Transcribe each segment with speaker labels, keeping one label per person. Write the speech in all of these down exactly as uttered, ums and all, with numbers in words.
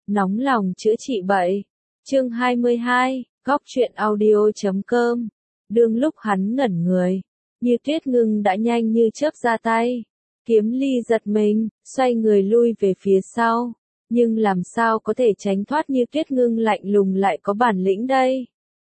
Speaker 1: Nóng lòng chữa trị bệnh. Chương hai mươi hai, góc truyện audio chấm com. Đương lúc hắn ngẩn người, Như Tuyết Ngưng đã nhanh như chớp ra tay. Kiếm Ly giật mình, xoay người lui về phía sau. Nhưng làm sao có thể tránh thoát Như Tuyết Ngưng lạnh lùng lại có bản lĩnh đây?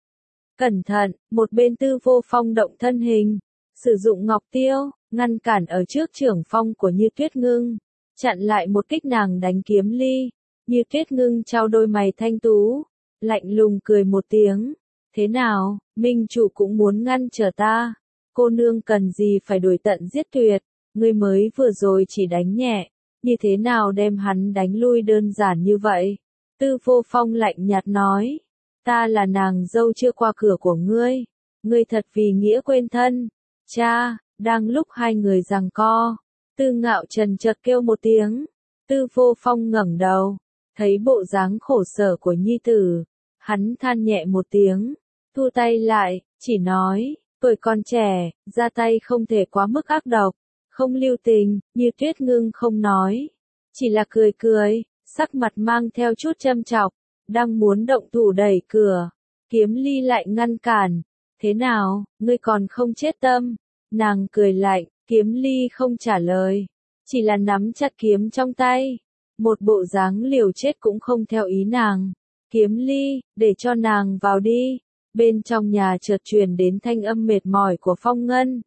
Speaker 1: Cẩn thận, một bên Tư Vô Phong động thân hình, sử dụng ngọc tiêu, ngăn cản ở trước trưởng phong của Như Tuyết Ngưng, chặn lại một kích nàng đánh Kiếm Ly. Như Tuyết Ngưng trao đôi mày thanh tú, lạnh lùng cười một tiếng. Thế nào, minh chủ cũng muốn ngăn trở ta? Cô nương cần gì phải đuổi tận giết tuyệt? Ngươi mới vừa rồi chỉ đánh nhẹ, như thế nào đem hắn đánh lui đơn giản như vậy? Tư Vô Phong lạnh nhạt nói. Ta là nàng dâu chưa qua cửa của ngươi. Ngươi thật vì nghĩa quên thân. Cha, đang lúc hai người giằng co, Tư Ngạo Trần chợt kêu một tiếng. Tư Vô Phong ngẩng đầu, thấy bộ dáng khổ sở của nhi tử, hắn than nhẹ một tiếng, thu tay lại, chỉ nói, tuổi còn trẻ, ra tay không thể quá mức ác độc, không lưu tình. Như Tuyết Ngưng không nói, chỉ là cười cười, sắc mặt mang theo chút châm chọc, đang muốn động thủ đẩy cửa, Kiếm Ly lại ngăn cản. Thế nào, ngươi còn không chết tâm? Nàng cười lạnh, Kiếm Ly không trả lời, chỉ là nắm chặt kiếm trong tay, một bộ dáng liều chết cũng không theo ý nàng. Kiếm Ly, để cho nàng vào đi. Bên trong nhà chợt truyền đến thanh âm mệt mỏi của Phong Ngân.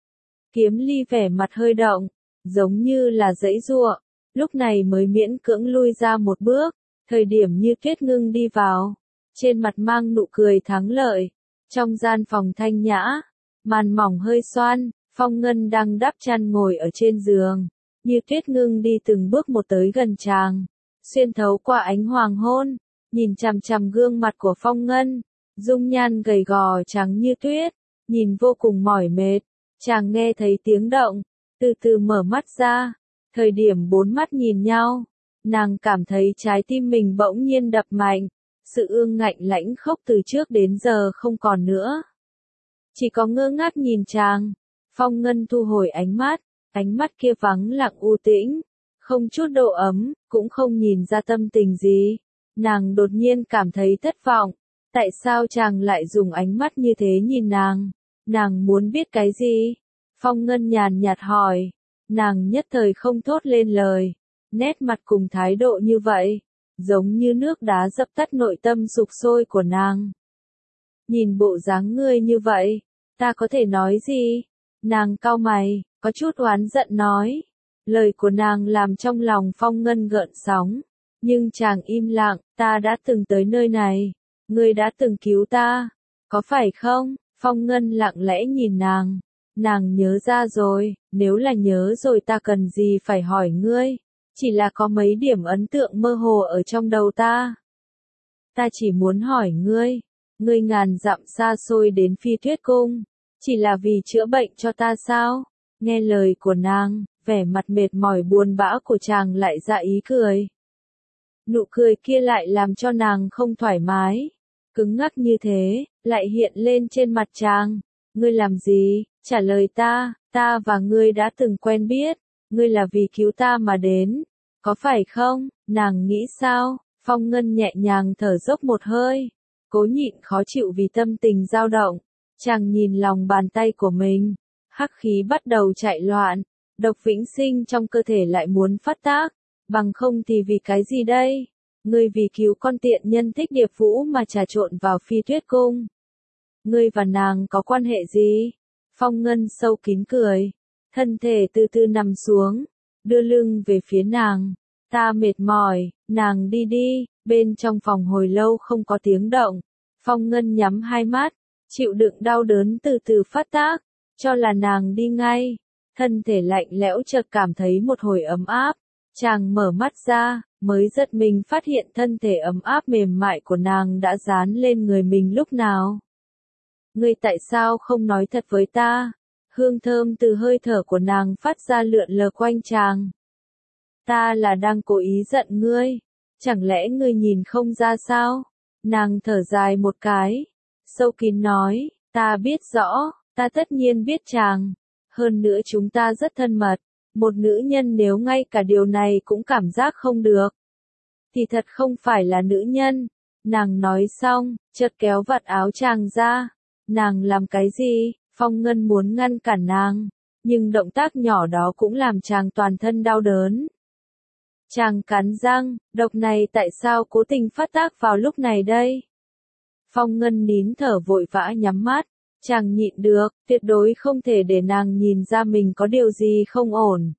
Speaker 1: Kiếm Ly vẻ mặt hơi động, giống như là giãy giụa, lúc này mới miễn cưỡng lui ra một bước. Thời điểm Như Tuyết Ngưng đi vào, trên mặt mang nụ cười thắng lợi. Trong gian phòng thanh nhã, màn mỏng hơi xoan, Phong Ngân đang đắp chăn ngồi ở trên giường. Như Tuyết Ngưng đi từng bước một tới gần chàng, xuyên thấu qua ánh hoàng hôn, nhìn chằm chằm gương mặt của Phong Ngân, dung nhan gầy gò trắng như tuyết, nhìn vô cùng mỏi mệt. Chàng nghe thấy tiếng động, từ từ mở mắt ra. Thời điểm bốn mắt nhìn nhau, nàng cảm thấy trái tim mình bỗng nhiên đập mạnh, sự ương ngạnh lãnh khốc từ trước đến giờ không còn nữa. Chỉ có ngơ ngác nhìn chàng. Phong Ngân thu hồi ánh mắt, ánh mắt kia vắng lặng u tĩnh, không chút độ ấm, cũng không nhìn ra tâm tình gì. Nàng đột nhiên cảm thấy thất vọng, tại sao chàng lại dùng ánh mắt như thế nhìn nàng? Nàng muốn biết cái gì? Phong Ngân nhàn nhạt hỏi, nàng nhất thời không thốt lên lời, nét mặt cùng thái độ như vậy, giống như nước đá dập tắt nội tâm sục sôi của nàng. Nhìn bộ dáng ngươi như vậy, ta có thể nói gì? Nàng cau mày, có chút oán giận nói. Lời của nàng làm trong lòng Phong Ngân gợn sóng, nhưng chàng im lặng. Ta đã từng tới nơi này, ngươi đã từng cứu ta, có phải không? Phong Ngân lặng lẽ nhìn nàng, nàng nhớ ra rồi. Nếu là nhớ rồi ta cần gì phải hỏi ngươi, chỉ là có mấy điểm ấn tượng mơ hồ ở trong đầu ta. Ta chỉ muốn hỏi ngươi, ngươi ngàn dặm xa xôi đến Phi Tuyết Cung, chỉ là vì chữa bệnh cho ta sao? Nghe lời của nàng, vẻ mặt mệt mỏi buồn bã của chàng lại ra ý cười. Nụ cười kia lại làm cho nàng không thoải mái, cứng ngắc như thế, lại hiện lên trên mặt chàng. Ngươi làm gì? Trả lời ta, ta và ngươi đã từng quen biết, ngươi là vì cứu ta mà đến, có phải không? Nàng nghĩ sao? Phong Ngân nhẹ nhàng thở dốc một hơi, cố nhịn khó chịu vì tâm tình dao động. Chàng nhìn lòng bàn tay của mình, hắc khí bắt đầu chạy loạn, độc vĩnh sinh trong cơ thể lại muốn phát tác, bằng không thì vì cái gì đây? Ngươi vì cứu con tiện nhân Thích Điệp Vũ mà trà trộn vào Phi Tuyết Cung. Ngươi và nàng có quan hệ gì? Phong Ngân sâu kín cười, thân thể từ từ nằm xuống, đưa lưng về phía nàng. Ta mệt mỏi, nàng đi đi. Bên trong phòng hồi lâu không có tiếng động, Phong Ngân nhắm hai mắt, chịu đựng đau đớn từ từ phát tác, cho là nàng đi ngay. Thân thể lạnh lẽo chợt cảm thấy một hồi ấm áp, chàng mở mắt ra, mới giật mình phát hiện thân thể ấm áp mềm mại của nàng đã dán lên người mình lúc nào. Ngươi tại sao không nói thật với ta? Hương thơm từ hơi thở của nàng phát ra lượn lờ quanh chàng. Ta là đang cố ý giận ngươi, chẳng lẽ ngươi nhìn không ra sao? Nàng thở dài một cái, sâu kín nói, ta biết rõ, ta tất nhiên biết chàng, hơn nữa chúng ta rất thân mật, một nữ nhân nếu ngay cả điều này cũng cảm giác không được. thì thật không phải là nữ nhân. Nàng nói xong, chợt kéo vạt áo chàng ra. Nàng làm cái gì? Phong Ngân muốn ngăn cản nàng, nhưng động tác nhỏ đó cũng làm chàng toàn thân đau đớn. Chàng cắn răng, độc này tại sao cố tình phát tác vào lúc này đây? Phong Ngân nín thở vội vã nhắm mắt, chàng nhịn được, tuyệt đối không thể để nàng nhìn ra mình có điều gì không ổn.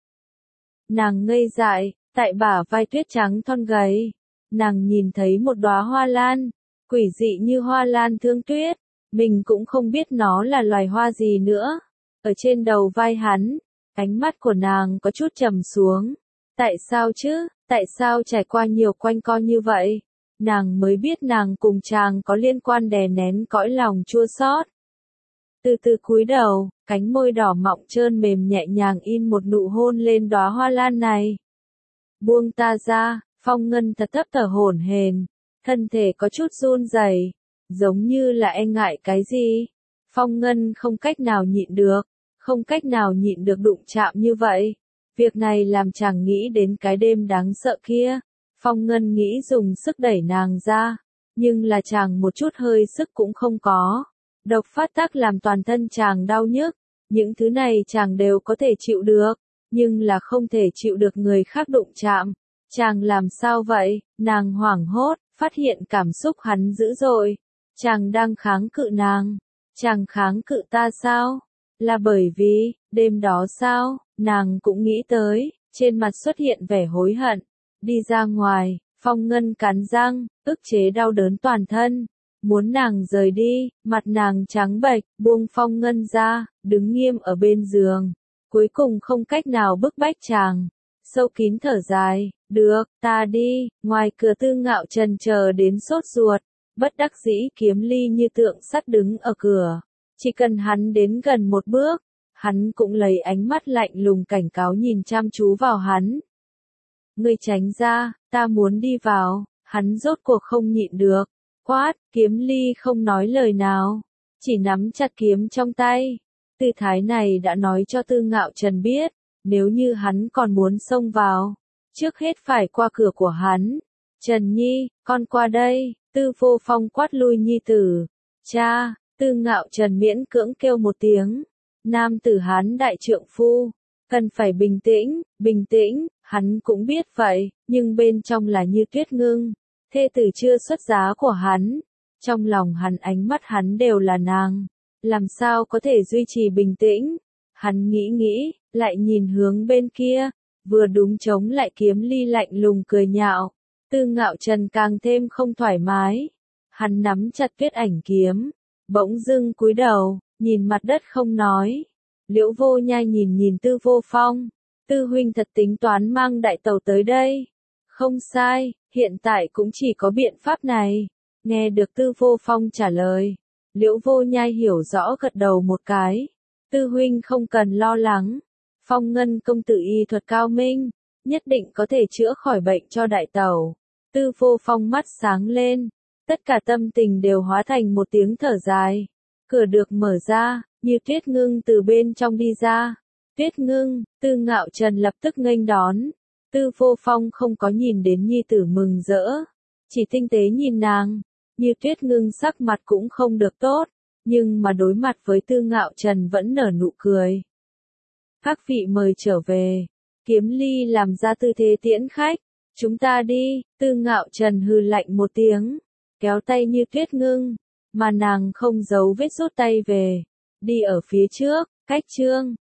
Speaker 1: Nàng ngây dại, tại bả vai tuyết trắng thon gầy, nàng nhìn thấy một đóa hoa lan, quỷ dị như hoa lan thương tuyết, mình cũng không biết nó là loài hoa gì nữa. Ở trên đầu vai hắn, ánh mắt của nàng có chút trầm xuống. Tại sao chứ, tại sao trải qua nhiều quanh co như vậy? Nàng mới biết nàng cùng chàng có liên quan đè nén cõi lòng chua xót. Từ từ cúi đầu, cánh môi đỏ mọng trơn mềm nhẹ nhàng in một nụ hôn lên đóa hoa lan này. Buông ta ra, Phong Ngân thật thấp thở hổn hển, thân thể có chút run rẩy, giống như là e ngại cái gì. Phong Ngân không cách nào nhịn được, không cách nào nhịn được đụng chạm như vậy. Việc này làm chàng nghĩ đến cái đêm đáng sợ kia. Phong Ngân nghĩ dùng sức đẩy nàng ra, nhưng là chàng một chút hơi sức cũng không có. Độc phát tác làm toàn thân chàng đau nhức, những thứ này chàng đều có thể chịu được, nhưng là không thể chịu được người khác đụng chạm. Chàng làm sao vậy? Nàng hoảng hốt, phát hiện cảm xúc hắn dữ dội. Chàng đang kháng cự nàng. Chàng kháng cự ta sao? Là bởi vì, đêm đó sao? Nàng cũng nghĩ tới, trên mặt xuất hiện vẻ hối hận. Đi ra ngoài, Phong Ngân cắn răng, ức chế đau đớn toàn thân. Muốn nàng rời đi, mặt nàng trắng bệch, buông Phong Ngân ra, đứng nghiêm ở bên giường. Cuối cùng không cách nào bức bách chàng. Sâu kín thở dài, được, ta đi. Ngoài cửa Tư Ngạo Trần chờ đến sốt ruột, bất đắc dĩ Kiếm Ly như tượng sắt đứng ở cửa. Chỉ cần hắn đến gần một bước, hắn cũng lấy ánh mắt lạnh lùng cảnh cáo nhìn chăm chú vào hắn. Ngươi tránh ra, ta muốn đi vào. Hắn rốt cuộc không nhịn được, quát. Kiếm Ly không nói lời nào, chỉ nắm chặt kiếm trong tay. Tư thái này đã nói cho Tư Ngạo Trần biết, nếu như hắn còn muốn xông vào, trước hết phải qua cửa của hắn. Trần Nhi, con qua đây. Tư Vô Phong quát lui nhi tử. Cha. Tư Ngạo Trần miễn cưỡng kêu một tiếng. Nam tử Hán đại trượng phu, cần phải bình tĩnh, bình tĩnh. Hắn cũng biết vậy, nhưng bên trong là như tuyết ngưng. Thê tử chưa xuất giá của hắn, trong lòng hắn ánh mắt hắn đều là nàng. Làm sao có thể duy trì bình tĩnh? Hắn nghĩ nghĩ, lại nhìn hướng bên kia, vừa đúng chống lại Kiếm Ly lạnh lùng cười nhạo. Tư Ngạo Trần càng thêm không thoải mái. Hắn nắm chặt Tuyết Ảnh kiếm, bỗng dưng cúi đầu, nhìn mặt đất không nói. Liễu Vô Nhai nhìn nhìn Tư Vô Phong. Tư huynh thật tính toán mang đại tàu tới đây. Không sai, hiện tại cũng chỉ có biện pháp này. Nghe được Tư Vô Phong trả lời, Liễu Vô Nhai hiểu rõ gật đầu một cái. Tư huynh không cần lo lắng. Phong Ngân công tử y thuật cao minh, nhất định có thể chữa khỏi bệnh cho đại tẩu. Tư Vô Phong mắt sáng lên, tất cả tâm tình đều hóa thành một tiếng thở dài. Cửa được mở ra, như Tuyết Ngưng từ bên trong đi ra. Tuyết Ngưng, Tư Ngạo Trần lập tức nghênh đón. Tư Vô Phong không có nhìn đến nhi tử mừng rỡ, chỉ tinh tế nhìn nàng. Như Tuyết Ngưng sắc mặt cũng không được tốt, nhưng mà đối mặt với Tư Ngạo Trần vẫn nở nụ cười. Các vị mời trở về. Kiếm Ly làm ra tư thế tiễn khách. Chúng ta đi. Tư Ngạo Trần hừ lạnh một tiếng, kéo tay Như Tuyết Ngưng, mà nàng không giấu vết rút tay về. Đi ở phía trước, cách chương